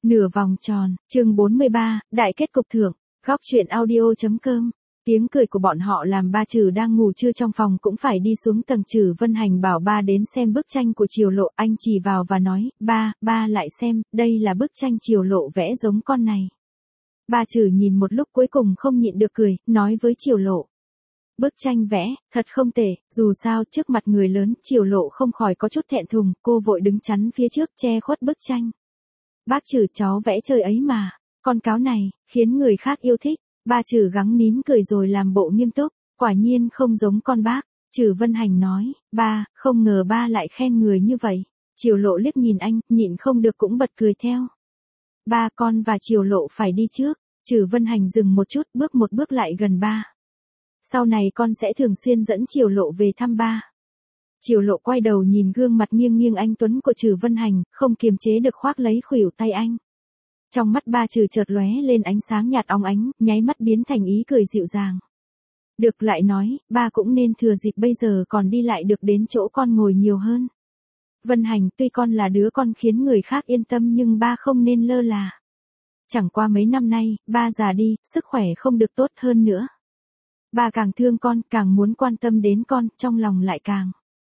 Nửa vòng tròn, chương 43, đại kết cục thưởng, góc truyện audio.com. Tiếng cười của bọn họ làm ba Trừ đang ngủ trưa trong phòng cũng phải đi xuống tầng. Trừ Vân Hành bảo ba đến xem bức tranh của Triều Lộ, anh chỉ vào và nói, ba lại xem, đây là bức tranh Triều Lộ vẽ giống con này. Ba Trừ nhìn một lúc cuối cùng không nhịn được cười, nói với Triều Lộ. Bức tranh vẽ, thật không tệ, dù sao trước mặt người lớn, Triều Lộ không khỏi có chút thẹn thùng, cô vội đứng chắn phía trước che khuất bức tranh. Bác Trừ cháu vẽ chơi ấy mà, con cáo này, khiến người khác yêu thích. Ba Trừ gắng nín cười rồi làm bộ nghiêm túc, quả nhiên không giống con bác. Trừ Vân Hành nói, ba, không ngờ ba lại khen người như vậy. Triều Lộ liếc nhìn anh, nhịn không được cũng bật cười theo. Ba, con và Triều Lộ phải đi trước. Trừ Vân Hành dừng một chút, bước một bước lại gần ba. Sau này con sẽ thường xuyên dẫn Triều Lộ về thăm ba. Triều Lộ quay đầu nhìn gương mặt nghiêng nghiêng anh tuấn của Trừ Vân Hành, không kiềm chế được khoác lấy khuỷu tay anh. Trong mắt ba Trừ chợt lóe lên ánh sáng nhạt óng ánh, nháy mắt biến thành ý cười dịu dàng. Được, lại nói, ba cũng nên thừa dịp bây giờ còn đi lại được đến chỗ con ngồi nhiều hơn. Vân Hành, tuy con là đứa con khiến người khác yên tâm nhưng ba không nên lơ là. Chẳng qua mấy năm nay, ba già đi, sức khỏe không được tốt hơn nữa. Ba càng thương con, càng muốn quan tâm đến con, trong lòng lại càng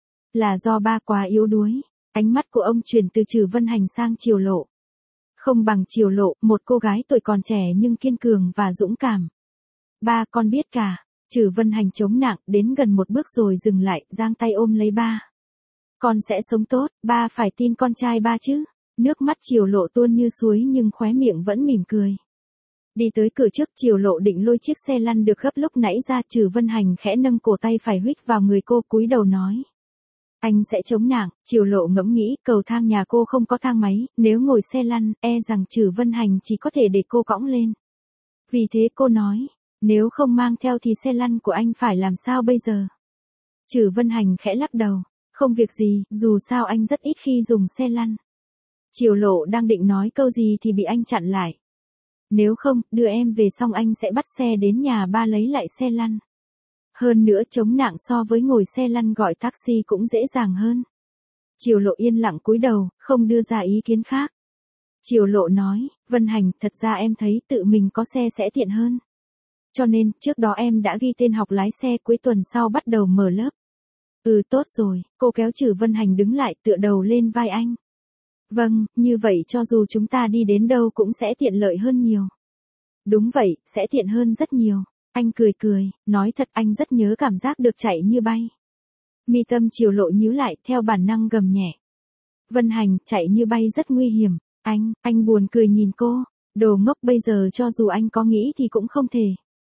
là do ba quá yếu đuối. Ánh mắt của ông chuyển từ Trừ Vân Hành sang Triều Lộ. Không bằng Triều Lộ, một cô gái tuổi còn trẻ nhưng kiên cường và dũng cảm. Ba, con biết cả. Trừ Vân Hành chống nặng, đến gần một bước rồi dừng lại, giang tay ôm lấy ba. Con sẽ sống tốt, ba phải tin con trai ba chứ. Nước mắt Triều Lộ tuôn như suối nhưng khóe miệng vẫn mỉm cười. Đi tới cửa trước, Triều Lộ định lôi chiếc xe lăn được gấp lúc nãy ra. Trừ Vân Hành khẽ nâng cổ tay phải huých vào người cô, cúi đầu nói. Anh sẽ chống nạng. Triều Lộ ngẫm nghĩ, cầu thang nhà cô không có thang máy, nếu ngồi xe lăn, e rằng Trừ Vân Hành chỉ có thể để cô cõng lên. Vì thế cô nói, nếu không mang theo thì xe lăn của anh phải làm sao bây giờ? Trừ Vân Hành khẽ lắc đầu, không việc gì, dù sao anh rất ít khi dùng xe lăn. Triều Lộ đang định nói câu gì thì bị anh chặn lại. Nếu không, đưa em về xong anh sẽ bắt xe đến nhà ba lấy lại xe lăn. Hơn nữa chống nạng so với ngồi xe lăn gọi taxi cũng dễ dàng hơn. Triều Lộ yên lặng cúi đầu, không đưa ra ý kiến khác. Triều Lộ nói, Vân Hành, thật ra em thấy tự mình có xe sẽ tiện hơn. Cho nên, trước đó em đã ghi tên học lái xe, cuối tuần sau bắt đầu mở lớp. Tốt rồi, cô kéo Trừ Vân Hành đứng lại, tựa đầu lên vai anh. Vâng, như vậy cho dù chúng ta đi đến đâu cũng sẽ tiện lợi hơn nhiều. Đúng vậy, sẽ tiện hơn rất nhiều. Anh cười, nói thật anh rất nhớ cảm giác được chạy như bay. Mi tâm Triều Lộ nhíu lại, theo bản năng gầm nhẹ. Vân Hành, chạy như bay rất nguy hiểm. Anh buồn cười nhìn cô. Đồ ngốc, bây giờ cho dù anh có nghĩ thì cũng không thể.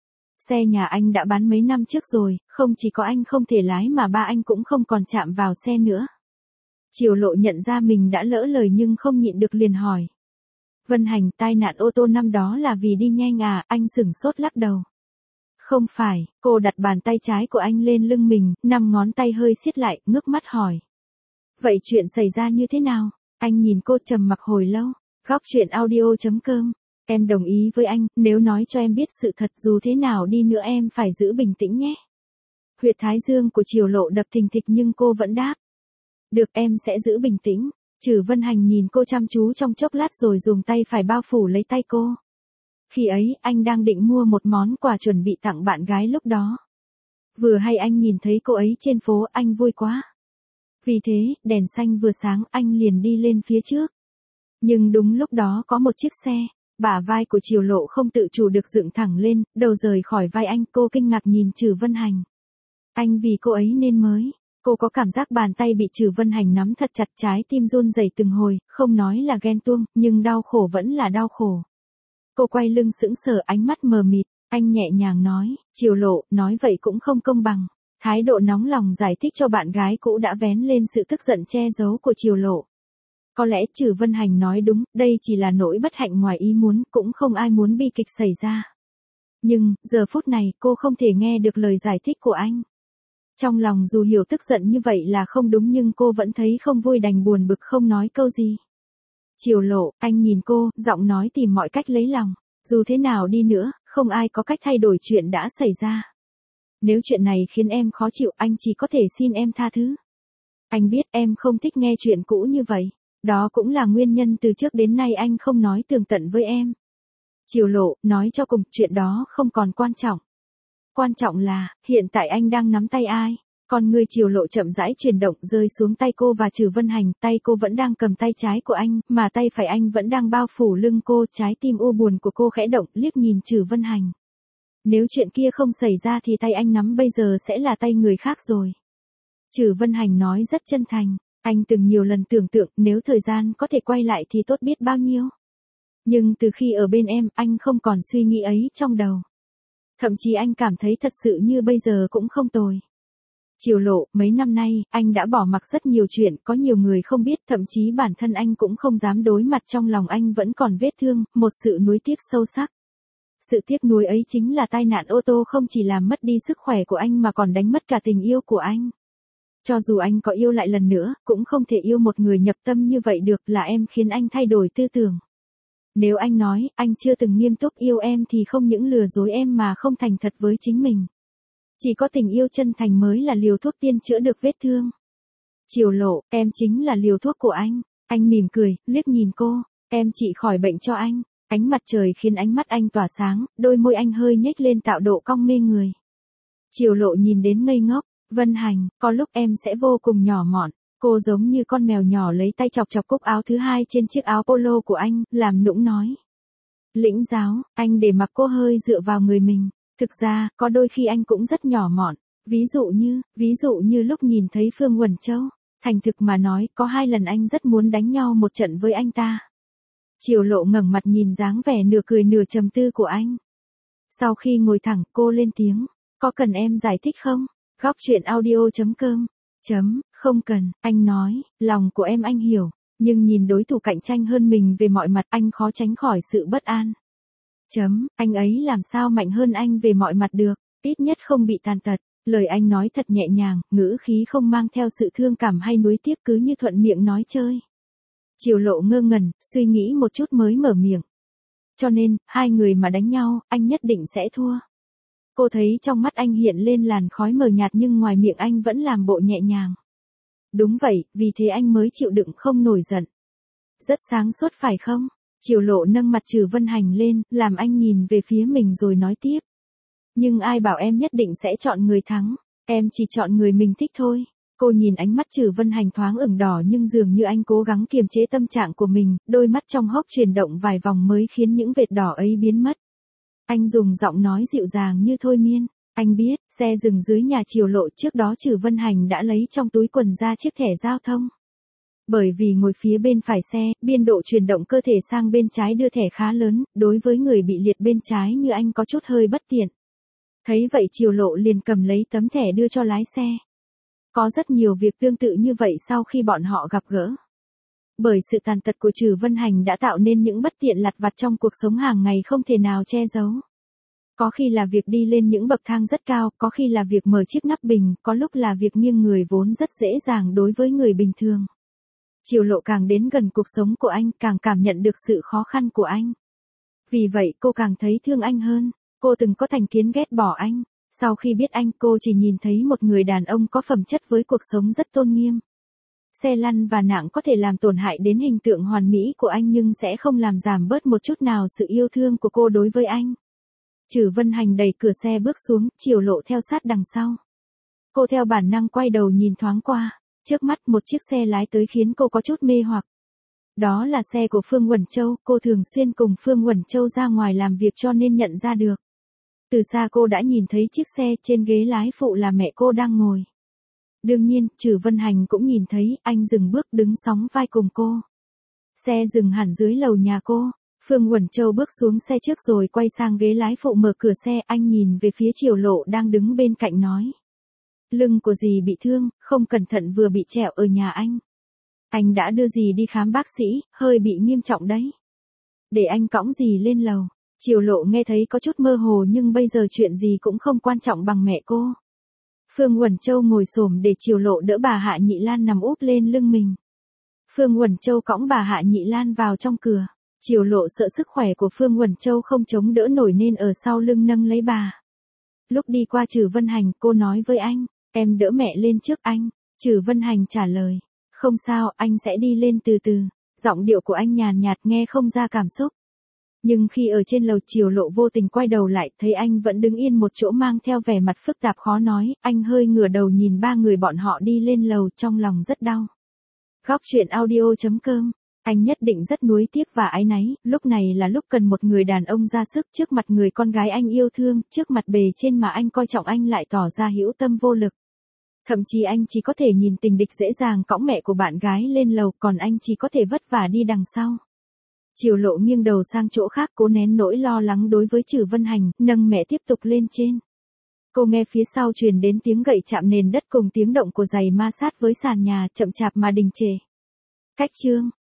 Xe nhà anh đã bán mấy năm trước rồi, không chỉ có anh không thể lái mà ba anh cũng không còn chạm vào xe nữa. Triều Lộ nhận ra mình đã lỡ lời nhưng không nhịn được liền hỏi. Vân Hành, tai nạn ô tô năm đó là vì đi nhanh à? Anh sửng sốt lắc đầu. Không phải, cô đặt bàn tay trái của anh lên lưng mình, 5 ngón tay hơi siết lại, ngước mắt hỏi. Vậy chuyện xảy ra như thế nào? Anh nhìn cô trầm mặc hồi lâu. Góc truyện audio.com. Em đồng ý với anh, nếu nói cho em biết sự thật dù thế nào đi nữa em phải giữ bình tĩnh nhé. Huyệt thái dương của Triều Lộ đập thình thịch nhưng cô vẫn đáp. Được, em sẽ giữ bình tĩnh. Trừ Vân Hành nhìn cô chăm chú trong chốc lát rồi dùng tay phải bao phủ lấy tay cô. Khi ấy, anh đang định mua một món quà chuẩn bị tặng bạn gái lúc đó. Vừa hay anh nhìn thấy cô ấy trên phố, anh vui quá. Vì thế, đèn xanh vừa sáng, anh liền đi lên phía trước. Nhưng đúng lúc đó có một chiếc xe, bả vai của Triều Lộ không tự chủ được dựng thẳng lên, đầu rời khỏi vai anh. Cô kinh ngạc nhìn Trừ Vân Hành. Anh vì cô ấy nên mới. Cô có cảm giác bàn tay bị Trừ Vân Hành nắm thật chặt, trái tim run rẩy từng hồi, không nói là ghen tuông, nhưng đau khổ vẫn là đau khổ. Cô quay lưng sững sờ, ánh mắt mờ mịt, anh nhẹ nhàng nói, Triều Lộ, nói vậy cũng không công bằng. Thái độ nóng lòng giải thích cho bạn gái cũ đã vén lên sự tức giận che giấu của Triều Lộ. Có lẽ Trừ Vân Hành nói đúng, đây chỉ là nỗi bất hạnh ngoài ý muốn, cũng không ai muốn bi kịch xảy ra. Nhưng, giờ phút này, cô không thể nghe được lời giải thích của anh. Trong lòng dù hiểu tức giận như vậy là không đúng nhưng cô vẫn thấy không vui, đành buồn bực không nói câu gì. Triều Lộ, anh nhìn cô, giọng nói tìm mọi cách lấy lòng. Dù thế nào đi nữa, không ai có cách thay đổi chuyện đã xảy ra. Nếu chuyện này khiến em khó chịu, anh chỉ có thể xin em tha thứ. Anh biết em không thích nghe chuyện cũ như vậy. Đó cũng là nguyên nhân từ trước đến nay anh không nói tường tận với em. Triều Lộ, nói cho cùng, chuyện đó không còn quan trọng. Quan trọng là, hiện tại anh đang nắm tay ai? Con người Triều Lộ chậm rãi chuyển động rơi xuống tay cô và Trử Vân Hành, tay cô vẫn đang cầm tay trái của anh, mà tay phải anh vẫn đang bao phủ lưng cô, trái tim u buồn của cô khẽ động, liếc nhìn Trử Vân Hành. Nếu chuyện kia không xảy ra thì tay anh nắm bây giờ sẽ là tay người khác rồi. Trử Vân Hành nói rất chân thành, anh từng nhiều lần tưởng tượng nếu thời gian có thể quay lại thì tốt biết bao nhiêu. Nhưng từ khi ở bên em, anh không còn suy nghĩ ấy trong đầu. Thậm chí anh cảm thấy thật sự như bây giờ cũng không tồi. Triều Lộ, mấy năm nay, anh đã bỏ mặc rất nhiều chuyện, có nhiều người không biết, thậm chí bản thân anh cũng không dám đối mặt, trong lòng anh vẫn còn vết thương, một sự nuối tiếc sâu sắc. Sự tiếc nuối ấy chính là tai nạn ô tô không chỉ làm mất đi sức khỏe của anh mà còn đánh mất cả tình yêu của anh. Cho dù anh có yêu lại lần nữa, cũng không thể yêu một người nhập tâm như vậy được, là em khiến anh thay đổi tư tưởng. Nếu anh nói, anh chưa từng nghiêm túc yêu em thì không những lừa dối em mà không thành thật với chính mình. Chỉ có tình yêu chân thành mới là liều thuốc tiên chữa được vết thương. Triều Lộ, em chính là liều thuốc của anh. Anh mỉm cười, liếc nhìn cô, em trị khỏi bệnh cho anh. Ánh mặt trời khiến ánh mắt anh tỏa sáng, đôi môi anh hơi nhếch lên tạo độ cong mê người. Triều Lộ nhìn đến ngây ngốc, Vân Hành, có lúc em sẽ vô cùng nhỏ mọn. Cô giống như con mèo nhỏ lấy tay chọc chọc cúc áo thứ hai trên chiếc áo polo của anh, làm nũng nói. Lĩnh giáo, anh để mặc cô hơi dựa vào người mình. Thực ra, có đôi khi anh cũng rất nhỏ mọn. Ví dụ như lúc nhìn thấy Phương Uẩn Châu. Thành thực mà nói, có 2 lần anh rất muốn đánh nhau một trận với anh ta. Triều Lộ ngẩng mặt nhìn dáng vẻ nửa cười nửa trầm tư của anh. Sau khi ngồi thẳng, cô lên tiếng. Có cần em giải thích không? Góc truyện audio.com. Không cần, anh nói, lòng của em anh hiểu. Nhưng nhìn đối thủ cạnh tranh hơn mình về mọi mặt, anh khó tránh khỏi sự bất an. Anh ấy làm sao mạnh hơn anh về mọi mặt được, ít nhất không bị tàn tật. Lời anh nói thật nhẹ nhàng, ngữ khí không mang theo sự thương cảm hay nuối tiếc, cứ như thuận miệng nói chơi. Triều Lộ ngơ ngẩn, suy nghĩ một chút mới mở miệng. Cho nên, 2 người mà đánh nhau, anh nhất định sẽ thua. Cô thấy trong mắt anh hiện lên làn khói mờ nhạt nhưng ngoài miệng anh vẫn làm bộ nhẹ nhàng. Đúng vậy, vì thế anh mới chịu đựng không nổi giận. Rất sáng suốt phải không? Triều Lộ nâng mặt Trử Vân Hành lên, làm anh nhìn về phía mình rồi nói tiếp. Nhưng ai bảo em nhất định sẽ chọn người thắng, em chỉ chọn người mình thích thôi. Cô nhìn ánh mắt Trử Vân Hành thoáng ửng đỏ nhưng dường như anh cố gắng kiềm chế tâm trạng của mình, đôi mắt trong hốc chuyển động vài vòng mới khiến những vệt đỏ ấy biến mất. Anh dùng giọng nói dịu dàng như thôi miên. Anh biết, xe dừng dưới nhà Triều Lộ, trước đó Trử Vân Hành đã lấy trong túi quần ra chiếc thẻ giao thông. Bởi vì ngồi phía bên phải xe, biên độ chuyển động cơ thể sang bên trái đưa thẻ khá lớn, đối với người bị liệt bên trái như anh có chút hơi bất tiện. Thấy vậy Triều Lộ liền cầm lấy tấm thẻ đưa cho lái xe. Có rất nhiều việc tương tự như vậy sau khi bọn họ gặp gỡ. Bởi sự tàn tật của Trử Vân Hành đã tạo nên những bất tiện lặt vặt trong cuộc sống hàng ngày không thể nào che giấu. Có khi là việc đi lên những bậc thang rất cao, có khi là việc mở chiếc nắp bình, có lúc là việc nghiêng người vốn rất dễ dàng đối với người bình thường. Triều Lộ càng đến gần cuộc sống của anh, càng cảm nhận được sự khó khăn của anh. Vì vậy cô càng thấy thương anh hơn. Cô từng có thành kiến ghét bỏ anh. Sau khi biết anh, cô chỉ nhìn thấy một người đàn ông có phẩm chất với cuộc sống rất tôn nghiêm. Xe lăn và nặng có thể làm tổn hại đến hình tượng hoàn mỹ của anh nhưng sẽ không làm giảm bớt một chút nào sự yêu thương của cô đối với anh. Trử Vân Hành đẩy cửa xe bước xuống, Triều Lộ theo sát đằng sau. Cô theo bản năng quay đầu nhìn thoáng qua. Trước mắt một chiếc xe lái tới khiến cô có chút mê hoặc. Đó là xe của Phương Uẩn Châu, cô thường xuyên cùng Phương Uẩn Châu ra ngoài làm việc cho nên nhận ra được. Từ xa cô đã nhìn thấy chiếc xe, trên ghế lái phụ là mẹ cô đang ngồi. Đương nhiên, Trử Vân Hành cũng nhìn thấy, anh dừng bước đứng sóng vai cùng cô. Xe dừng hẳn dưới lầu nhà cô. Phương Uẩn Châu bước xuống xe trước rồi quay sang ghế lái phụ mở cửa xe, anh nhìn về phía Triều Lộ đang đứng bên cạnh nói. Lưng của dì bị thương, không cẩn thận vừa bị trẹo ở nhà anh. Anh đã đưa dì đi khám bác sĩ, hơi bị nghiêm trọng đấy. Để anh cõng dì lên lầu. Triều Lộ nghe thấy có chút mơ hồ nhưng bây giờ chuyện gì cũng không quan trọng bằng mẹ cô. Phương Uẩn Châu ngồi xổm để Triều Lộ đỡ bà Hạ Nhị Lan nằm úp lên lưng mình. Phương Uẩn Châu cõng bà Hạ Nhị Lan vào trong cửa. Triều Lộ sợ sức khỏe của Phương Uẩn Châu không chống đỡ nổi nên ở sau lưng nâng lấy bà. Lúc đi qua Trử Vân Hành, cô nói với anh, em đỡ mẹ lên trước anh. Trử Vân Hành trả lời, không sao, anh sẽ đi lên từ từ. Giọng điệu của anh nhàn nhạt nghe không ra cảm xúc. Nhưng khi ở trên lầu Triều Lộ vô tình quay đầu lại thấy anh vẫn đứng yên một chỗ mang theo vẻ mặt phức tạp khó nói, anh hơi ngửa đầu nhìn ba người bọn họ đi lên lầu trong lòng rất đau. Góc truyện audio.com. Anh nhất định rất nuối tiếc và áy náy, lúc này là lúc cần một người đàn ông ra sức trước mặt người con gái anh yêu thương, trước mặt bề trên mà anh coi trọng anh lại tỏ ra hữu tâm vô lực. Thậm chí anh chỉ có thể nhìn tình địch dễ dàng cõng mẹ của bạn gái lên lầu, còn anh chỉ có thể vất vả đi đằng sau. Triều Lộ nghiêng đầu sang chỗ khác cố nén nỗi lo lắng đối với Trử Vân Hành, nâng mẹ tiếp tục lên trên. Cô nghe phía sau truyền đến tiếng gậy chạm nền đất cùng tiếng động của giày ma sát với sàn nhà chậm chạp mà đình trệ. Cách chương.